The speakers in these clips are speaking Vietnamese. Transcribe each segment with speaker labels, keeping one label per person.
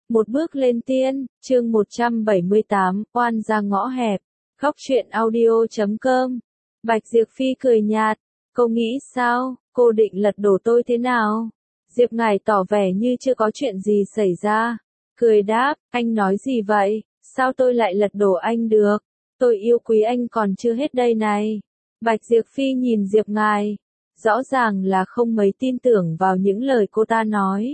Speaker 1: Một bước lên tiên, chương 178, oan ra ngõ hẹp. Khóc chuyện audio.com. Bạch Diệp Phi cười nhạt. Cô nghĩ sao, cô định lật đổ tôi thế nào? Diệp Ngải tỏ vẻ như chưa có chuyện gì xảy ra. Cười đáp, anh nói gì vậy? Sao tôi lại lật đổ anh được? Tôi yêu quý anh còn chưa hết đây này. Bạch Diệp Phi nhìn Diệp Ngải. Rõ ràng là không mấy tin tưởng vào những lời cô ta nói.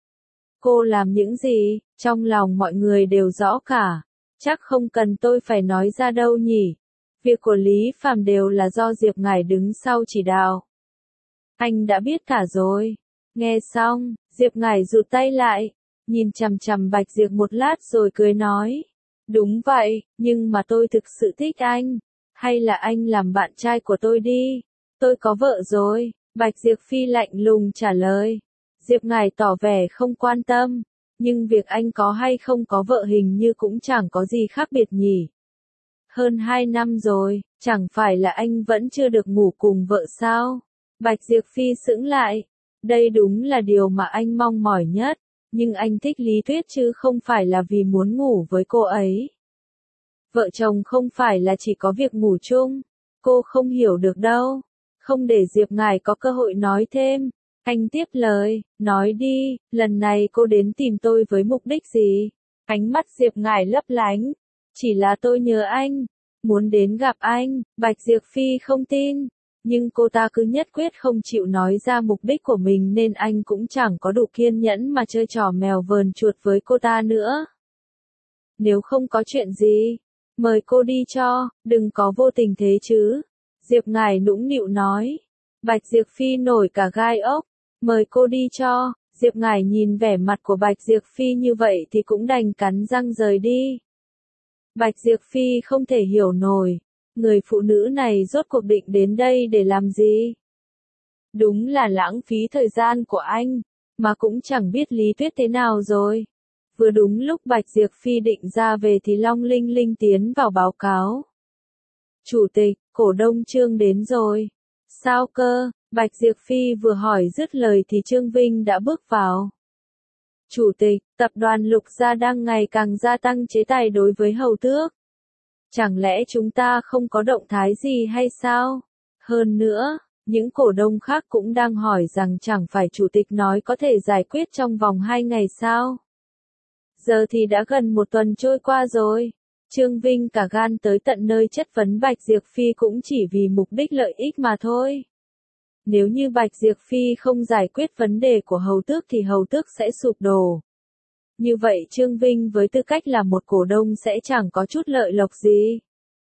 Speaker 1: Cô làm những gì, trong lòng mọi người đều rõ cả. Chắc không cần tôi phải nói ra đâu nhỉ. Việc của Lý Phàm đều là do Diệp Ngải đứng sau chỉ đạo. Anh đã biết cả rồi. Nghe xong, Diệp Ngải rụt tay lại, nhìn chằm chằm Bạch Diệp một lát rồi cười nói. Đúng vậy, nhưng mà tôi thực sự thích anh. Hay là anh làm bạn trai của tôi đi. Tôi có vợ rồi, Bạch Diệp Phi lạnh lùng trả lời. Diệp Ngải tỏ vẻ không quan tâm, nhưng việc anh có hay không có vợ hình như cũng chẳng có gì khác biệt nhỉ. Hơn 2 năm rồi, chẳng phải là anh vẫn chưa được ngủ cùng vợ sao? Bạch Diệp Phi sững lại. Đây đúng là điều mà anh mong mỏi nhất, nhưng anh thích Lý Tuyết chứ không phải là vì muốn ngủ với cô ấy. Vợ chồng không phải là chỉ có việc ngủ chung, cô không hiểu được đâu. Không để Diệp Ngải có cơ hội nói thêm. Anh tiếp lời, nói đi, lần này cô đến tìm tôi với mục đích gì? Ánh mắt Diệp Ngải lấp lánh. Chỉ là tôi nhớ anh, muốn đến gặp anh. Bạch Diệp Phi không tin, nhưng cô ta cứ nhất quyết không chịu nói ra mục đích của mình nên anh cũng chẳng có đủ kiên nhẫn mà chơi trò mèo vờn chuột với cô ta nữa. Nếu không có chuyện gì, mời cô đi cho, đừng có vô tình thế chứ. Diệp Ngải nũng nịu nói. Bạch Diệp Phi nổi cả gai ốc. Mời cô đi cho. Diệp Ngải nhìn vẻ mặt của Bạch Diệp Phi như vậy thì cũng đành cắn răng rời đi. Bạch Diệp Phi không thể hiểu nổi. Người phụ nữ này rốt cuộc định đến đây để làm gì? Đúng là lãng phí thời gian của anh, mà cũng chẳng biết Lý Tuyết thế nào rồi. Vừa đúng lúc Bạch Diệp Phi định ra về thì Long Linh Linh tiến vào báo cáo. Chủ tịch, cổ đông Trương đến rồi. Sao cơ? Bạch Diệp Phi vừa hỏi dứt lời thì Trương Vinh đã bước vào. Chủ tịch, tập đoàn Lục Gia đang ngày càng gia tăng chế tài đối với Hầu Tước. Chẳng lẽ chúng ta không có động thái gì hay sao? Hơn nữa, những cổ đông khác cũng đang hỏi rằng chẳng phải chủ tịch nói có thể giải quyết trong vòng 2 ngày sao? Giờ thì đã gần 1 tuần trôi qua rồi. Trương Vinh cả gan tới tận nơi chất vấn Bạch Diệp Phi cũng chỉ vì mục đích lợi ích mà thôi. Nếu như Bạch Diệp Phi không giải quyết vấn đề của Hầu Tước thì Hầu Tước sẽ sụp đổ. Như vậy Trương Vinh với tư cách là một cổ đông sẽ chẳng có chút lợi lộc gì.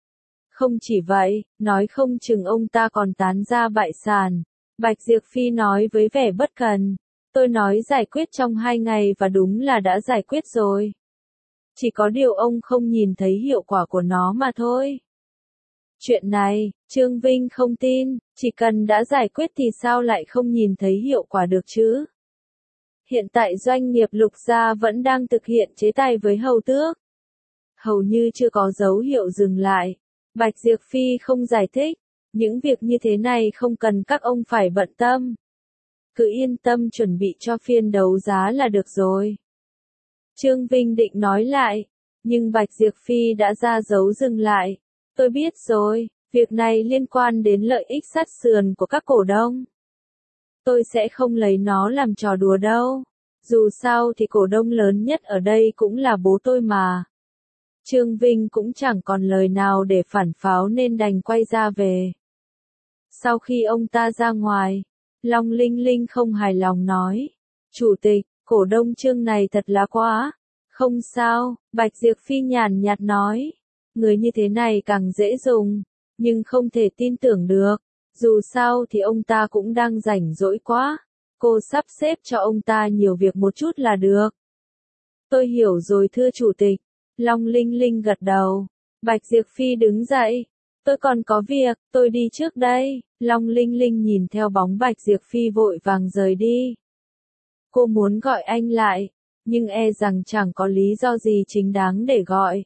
Speaker 1: Không chỉ vậy, nói không chừng ông ta còn tán ra bại sản. Bạch Diệp Phi nói với vẻ bất cần. Tôi nói giải quyết trong 2 ngày và đúng là đã giải quyết rồi. Chỉ có điều ông không nhìn thấy hiệu quả của nó mà thôi. Chuyện này, Trương Vinh không tin, chỉ cần đã giải quyết thì sao lại không nhìn thấy hiệu quả được chứ? Hiện tại doanh nghiệp Lục Gia vẫn đang thực hiện chế tài với Hầu Tước. Hầu như chưa có dấu hiệu dừng lại. Bạch Diệp Phi không giải thích, những việc như thế này không cần các ông phải bận tâm. Cứ yên tâm chuẩn bị cho phiên đấu giá là được rồi. Trương Vinh định nói lại, nhưng Bạch Diệp Phi đã ra dấu dừng lại. Tôi biết rồi, việc này liên quan đến lợi ích sát sườn của các cổ đông. Tôi sẽ không lấy nó làm trò đùa đâu. Dù sao thì cổ đông lớn nhất ở đây cũng là bố tôi mà. Trương Vinh cũng chẳng còn lời nào để phản pháo nên đành quay ra về. Sau khi ông ta ra ngoài, Long Linh Linh không hài lòng nói. Chủ tịch, cổ đông Trương này thật là quá. Không sao, Bạch Diệp Phi nhàn nhạt nói. Người như thế này càng dễ dùng, nhưng không thể tin tưởng được. Dù sao thì ông ta cũng đang rảnh rỗi quá. Cô sắp xếp cho ông ta nhiều việc một chút là được. Tôi hiểu rồi thưa chủ tịch. Long Linh Linh gật đầu. Bạch Diệp Phi đứng dậy. Tôi còn có việc, tôi đi trước đây. Long Linh Linh nhìn theo bóng Bạch Diệp Phi vội vàng rời đi. Cô muốn gọi anh lại, nhưng e rằng chẳng có lý do gì chính đáng để gọi.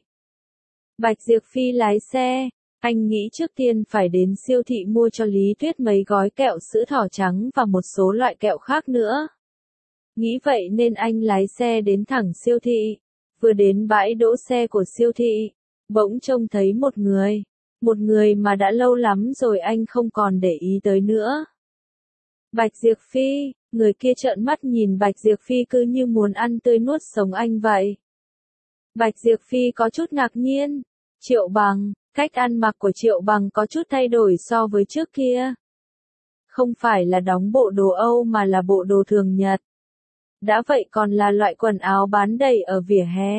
Speaker 1: Bạch Diệp Phi lái xe. Anh nghĩ trước tiên phải đến siêu thị mua cho Lý Tuyết mấy gói kẹo sữa thỏ trắng và một số loại kẹo khác nữa. Nghĩ vậy nên anh lái xe đến thẳng siêu thị. Vừa đến bãi đỗ xe của siêu thị, bỗng trông thấy một người. Một người mà đã lâu lắm rồi anh không còn để ý tới nữa. Bạch Diệp Phi, người kia trợn mắt nhìn Bạch Diệp Phi cứ như muốn ăn tươi nuốt sống anh vậy. Bạch Diệp Phi có chút ngạc nhiên. Triệu Bằng, cách ăn mặc của Triệu Bằng có chút thay đổi so với trước kia. Không phải là đóng bộ đồ Âu mà là bộ đồ thường nhật. Đã vậy còn là loại quần áo bán đầy ở vỉa hè.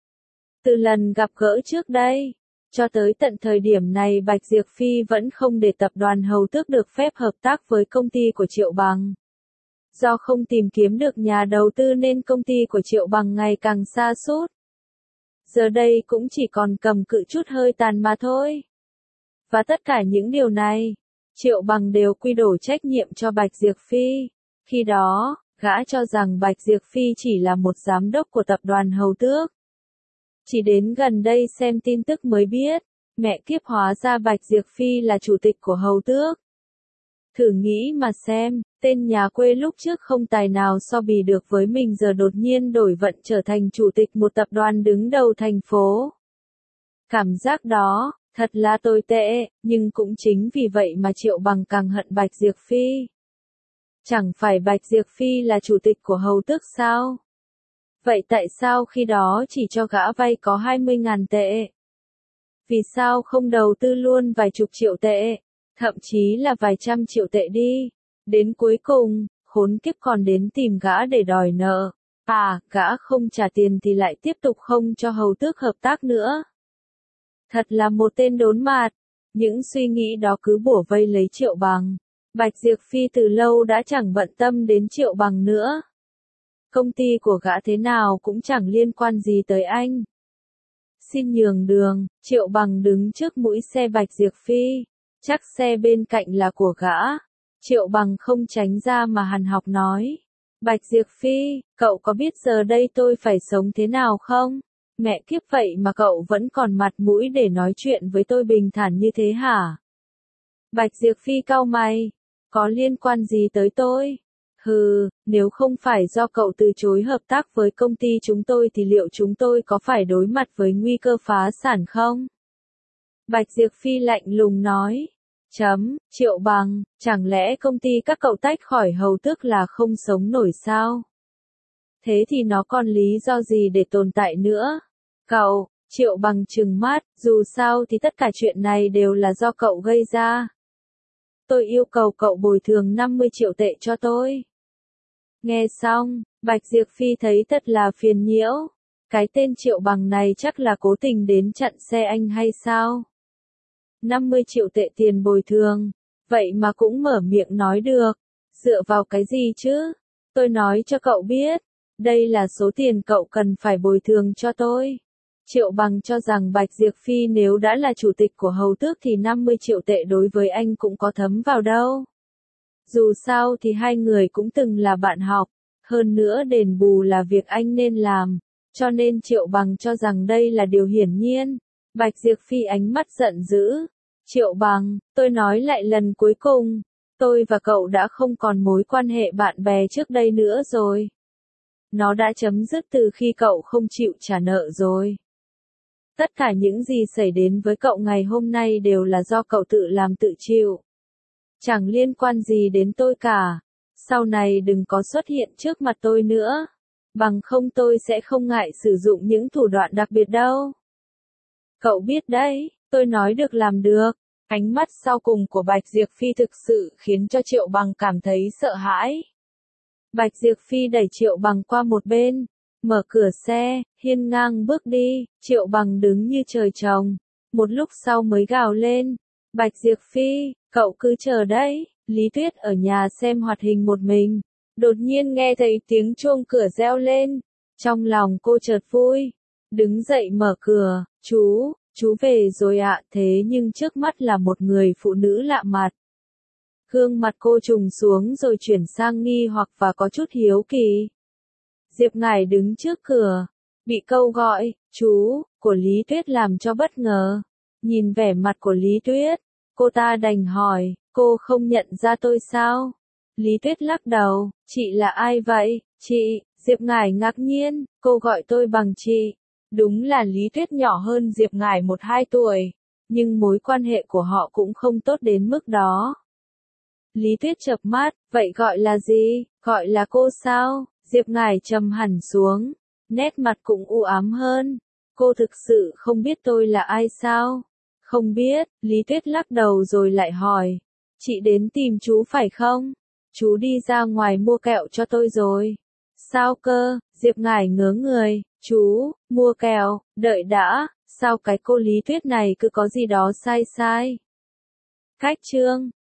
Speaker 1: Từ lần gặp gỡ trước đây, cho tới tận thời điểm này Bạch Diệp Phi vẫn không để tập đoàn Hầu Tước được phép hợp tác với công ty của Triệu Bằng. Do không tìm kiếm được nhà đầu tư nên công ty của Triệu Bằng ngày càng sa sút. Giờ đây cũng chỉ còn cầm cự chút hơi tàn mà thôi. Và tất cả những điều này, Triệu Bằng đều quy đổ trách nhiệm cho Bạch Diệp Phi. Khi đó, gã cho rằng Bạch Diệp Phi chỉ là một giám đốc của tập đoàn Hầu Tước. Chỉ đến gần đây xem tin tức mới biết, mẹ kiếp hóa ra Bạch Diệp Phi là chủ tịch của Hầu Tước. Thử nghĩ mà xem, tên nhà quê lúc trước không tài nào so bì được với mình giờ đột nhiên đổi vận trở thành chủ tịch một tập đoàn đứng đầu thành phố. Cảm giác đó, thật là tồi tệ, nhưng cũng chính vì vậy mà Triệu Bằng càng hận Bạch Diệp Phi. Chẳng phải Bạch Diệp Phi là chủ tịch của Hầu Tước sao? Vậy tại sao khi đó chỉ cho gã vay có 20.000 tệ? Vì sao không đầu tư luôn vài chục triệu tệ, thậm chí là vài trăm triệu tệ đi? Đến cuối cùng, khốn kiếp còn đến tìm gã để đòi nợ. À, gã không trả tiền thì lại tiếp tục không cho Hầu Tước hợp tác nữa. Thật là một tên đốn mạt. Những suy nghĩ đó cứ bủa vây lấy Triệu Bằng. Bạch Diệp Phi từ lâu đã chẳng bận tâm đến Triệu Bằng nữa. Công ty của gã thế nào cũng chẳng liên quan gì tới anh. Xin nhường đường, Triệu Bằng đứng trước mũi xe Bạch Diệp Phi. Chắc xe bên cạnh là của gã. Triệu Bằng không tránh ra mà hằn học nói. Bạch Diệp Phi, cậu có biết giờ đây tôi phải sống thế nào không? Mẹ kiếp vậy mà cậu vẫn còn mặt mũi để nói chuyện với tôi bình thản như thế hả? Bạch Diệp Phi cau mày. Có liên quan gì tới tôi? Hừ, nếu không phải do cậu từ chối hợp tác với công ty chúng tôi thì liệu chúng tôi có phải đối mặt với nguy cơ phá sản không? Bạch Diệp Phi lạnh lùng nói. Triệu Bằng, chẳng lẽ công ty các cậu tách khỏi Hầu Tước là không sống nổi sao? Thế thì nó còn lý do gì để tồn tại nữa? Cậu, Triệu Bằng trừng mắt, dù sao thì tất cả chuyện này đều là do cậu gây ra. Tôi yêu cầu cậu bồi thường 50 triệu tệ cho tôi. Nghe xong, Bạch Diệp Phi thấy thật là phiền nhiễu. Cái tên Triệu Bằng này chắc là cố tình đến chặn xe anh hay sao? 50 triệu tệ tiền bồi thường, vậy mà cũng mở miệng nói được. Dựa vào cái gì chứ? Tôi nói cho cậu biết, đây là số tiền cậu cần phải bồi thường cho tôi. Triệu Bằng cho rằng Bạch Diệp Phi nếu đã là chủ tịch của Hầu Tước thì 50 triệu tệ đối với anh cũng có thấm vào đâu. Dù sao thì hai người cũng từng là bạn học, hơn nữa đền bù là việc anh nên làm, cho nên Triệu Bằng cho rằng đây là điều hiển nhiên. Bạch Diệp Phi ánh mắt giận dữ. Triệu Bằng, tôi nói lại lần cuối cùng, tôi và cậu đã không còn mối quan hệ bạn bè trước đây nữa rồi. Nó đã chấm dứt từ khi cậu không chịu trả nợ rồi. Tất cả những gì xảy đến với cậu ngày hôm nay đều là do cậu tự làm tự chịu. Chẳng liên quan gì đến tôi cả. Sau này đừng có xuất hiện trước mặt tôi nữa. Bằng không tôi sẽ không ngại sử dụng những thủ đoạn đặc biệt đâu. Cậu biết đấy, tôi nói được làm được. Ánh mắt sau cùng của Bạch Diệp Phi thực sự khiến cho Triệu Bằng cảm thấy sợ hãi. Bạch Diệp Phi đẩy Triệu Bằng qua một bên, mở cửa xe, hiên ngang bước đi. Triệu Bằng đứng như trời trồng, một lúc sau mới gào lên. Bạch Diệp Phi, cậu cứ chờ đấy. Lý Tuyết ở nhà xem hoạt hình một mình, đột nhiên nghe thấy tiếng chuông cửa reo lên. Trong lòng cô chợt vui, đứng dậy mở cửa. Chú về rồi ạ. Thế nhưng trước mắt là một người phụ nữ lạ mặt. Gương mặt cô trùng xuống rồi chuyển sang nghi hoặc và có chút hiếu kỳ. Diệp Ngải đứng trước cửa, bị câu gọi, chú, của Lý Tuyết làm cho bất ngờ. Nhìn vẻ mặt của Lý Tuyết, cô ta đành hỏi, cô không nhận ra tôi sao? Lý Tuyết lắc đầu, chị là ai vậy? Chị, Diệp Ngải ngạc nhiên, cô gọi tôi bằng chị. Đúng là Lý Tuyết nhỏ hơn Diệp Ngải 1-2 tuổi, nhưng mối quan hệ của họ cũng không tốt đến mức đó. Lý Tuyết chợp mắt, vậy gọi là gì? Gọi là cô sao? Diệp Ngải trầm hẳn xuống, nét mặt cũng u ám hơn. Cô thực sự không biết tôi là ai sao? Không biết, Lý Tuyết lắc đầu rồi lại hỏi. Chị đến tìm chú phải không? Chú đi ra ngoài mua kẹo cho tôi rồi. Sao cơ? Diệp Ngải ngớ người. Chú, mua kẹo, đợi đã, sao cái cô Lý Tuyết này cứ có gì đó sai sai? Khách trương.